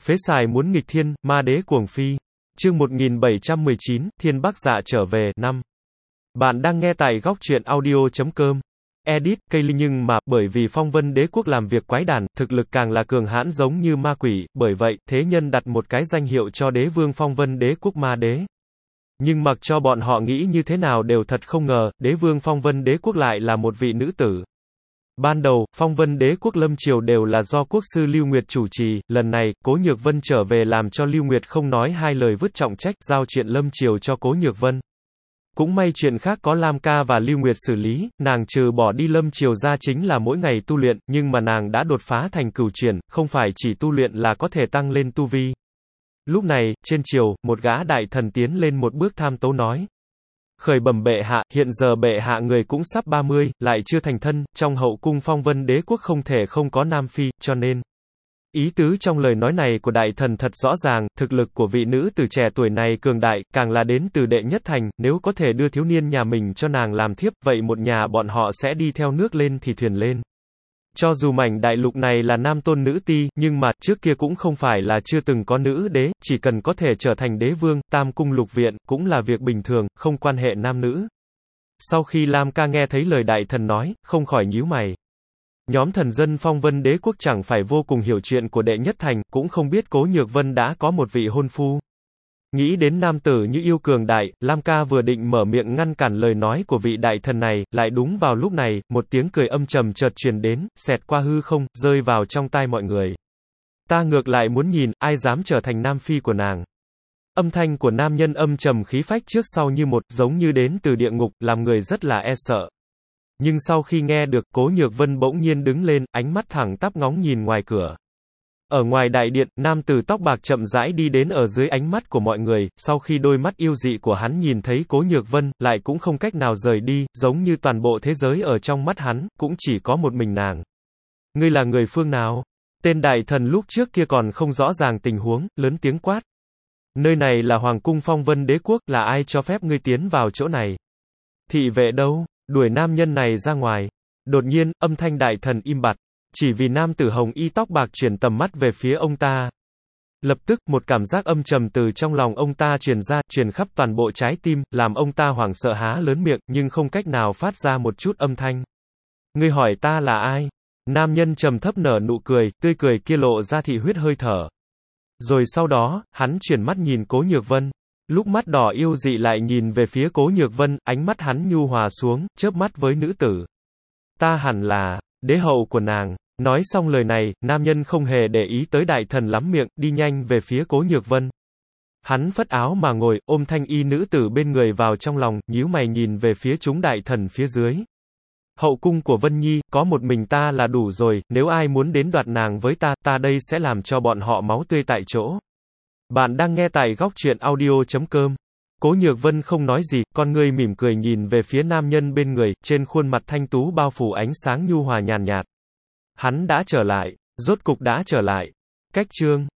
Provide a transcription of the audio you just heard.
Phế xài muốn nghịch thiên, ma đế cuồng phi. Chương 1719, Thiên Bắc Dạ trở về, 5. Bạn đang nghe tại góc truyện audio.com. Edit, cây linh nhưng mà, bởi vì Phong Vân Đế Quốc làm việc quái đản, thực lực càng là cường hãn giống như ma quỷ, bởi vậy, thế nhân đặt một cái danh hiệu cho đế vương Phong Vân Đế Quốc ma đế. Nhưng mặc cho bọn họ nghĩ như thế nào đều thật không ngờ, đế vương Phong Vân Đế Quốc lại là một vị nữ tử. Ban đầu, Phong Vân Đế Quốc lâm triều đều là do quốc sư Lưu Nguyệt chủ trì, lần này, Cố Nhược Vân trở về làm cho Lưu Nguyệt không nói hai lời vứt trọng trách, giao chuyện lâm triều cho Cố Nhược Vân. Cũng may chuyện khác có Lam Ca và Lưu Nguyệt xử lý, nàng trừ bỏ đi lâm triều ra chính là mỗi ngày tu luyện, nhưng mà nàng đã đột phá thành cửu chuyển, không phải chỉ tu luyện là có thể tăng lên tu vi. Lúc này, trên triều, một gã đại thần tiến lên một bước tham tấu nói. Khởi bẩm bệ hạ, hiện giờ bệ hạ người cũng sắp 30, lại chưa thành thân, trong hậu cung Phong Vân Đế Quốc không thể không có nam phi, cho nên. Ý tứ trong lời nói này của đại thần thật rõ ràng, thực lực của vị nữ tử trẻ tuổi này cường đại, càng là đến từ đệ nhất thành, nếu có thể đưa thiếu niên nhà mình cho nàng làm thiếp, vậy một nhà bọn họ sẽ đi theo nước lên thì thuyền lên. Cho dù mảnh đại lục này là nam tôn nữ ti, nhưng mà, trước kia cũng không phải là chưa từng có nữ đế, chỉ cần có thể trở thành đế vương, tam cung lục viện, cũng là việc bình thường, không quan hệ nam nữ. Sau khi Lam Ca nghe thấy lời đại thần nói, không khỏi nhíu mày. Nhóm thần dân Phong Vân Đế Quốc chẳng phải vô cùng hiểu chuyện của đệ nhất thành, cũng không biết Cố Nhược Vân đã có một vị hôn phu. Nghĩ đến nam tử như yêu cường đại, Lam Ca vừa định mở miệng ngăn cản lời nói của vị đại thần này, lại đúng vào lúc này, một tiếng cười âm trầm chợt truyền đến, xẹt qua hư không, rơi vào trong tai mọi người. Ta ngược lại muốn nhìn, ai dám trở thành nam phi của nàng. Âm thanh của nam nhân âm trầm khí phách trước sau như một, giống như đến từ địa ngục, làm người rất là e sợ. Nhưng sau khi nghe được, Cố Nhược Vân bỗng nhiên đứng lên, ánh mắt thẳng tắp ngóng nhìn ngoài cửa. Ở ngoài đại điện, nam tử tóc bạc chậm rãi đi đến ở dưới ánh mắt của mọi người, sau khi đôi mắt yêu dị của hắn nhìn thấy Cố Nhược Vân, lại cũng không cách nào rời đi, giống như toàn bộ thế giới ở trong mắt hắn, cũng chỉ có một mình nàng. Ngươi là người phương nào? Tên đại thần lúc trước kia còn không rõ ràng tình huống, lớn tiếng quát. Nơi này là Hoàng cung Phong Vân Đế Quốc, là ai cho phép ngươi tiến vào chỗ này? Thị vệ đâu? Đuổi nam nhân này ra ngoài. Đột nhiên, âm thanh đại thần im bặt. Chỉ vì nam tử hồng y tóc bạc chuyển tầm mắt về phía ông ta. Lập tức, một cảm giác âm trầm từ trong lòng ông ta truyền ra, truyền khắp toàn bộ trái tim, làm ông ta hoảng sợ há lớn miệng, nhưng không cách nào phát ra một chút âm thanh. Ngươi hỏi ta là ai? Nam nhân trầm thấp nở nụ cười, tươi cười kia lộ ra thị huyết hơi thở. Rồi sau đó, hắn chuyển mắt nhìn Cố Nhược Vân. Lúc mắt đỏ yêu dị lại nhìn về phía Cố Nhược Vân, ánh mắt hắn nhu hòa xuống, chớp mắt với nữ tử. Ta hẳn là đế hậu của nàng. Nói xong lời này, nam nhân không hề để ý tới đại thần lắm miệng, đi nhanh về phía Cố Nhược Vân. Hắn phất áo mà ngồi, ôm thanh y nữ tử bên người vào trong lòng, nhíu mày nhìn về phía chúng đại thần phía dưới. Hậu cung của Vân Nhi, có một mình ta là đủ rồi, nếu ai muốn đến đoạt nàng với ta, ta đây sẽ làm cho bọn họ máu tươi tại chỗ. Bạn đang nghe tại góc truyện audio.com. Cố Nhược Vân không nói gì, con ngươi mỉm cười nhìn về phía nam nhân bên người, trên khuôn mặt thanh tú bao phủ ánh sáng nhu hòa nhàn nhạt. Hắn đã trở lại, rốt cục đã trở lại. Cách chương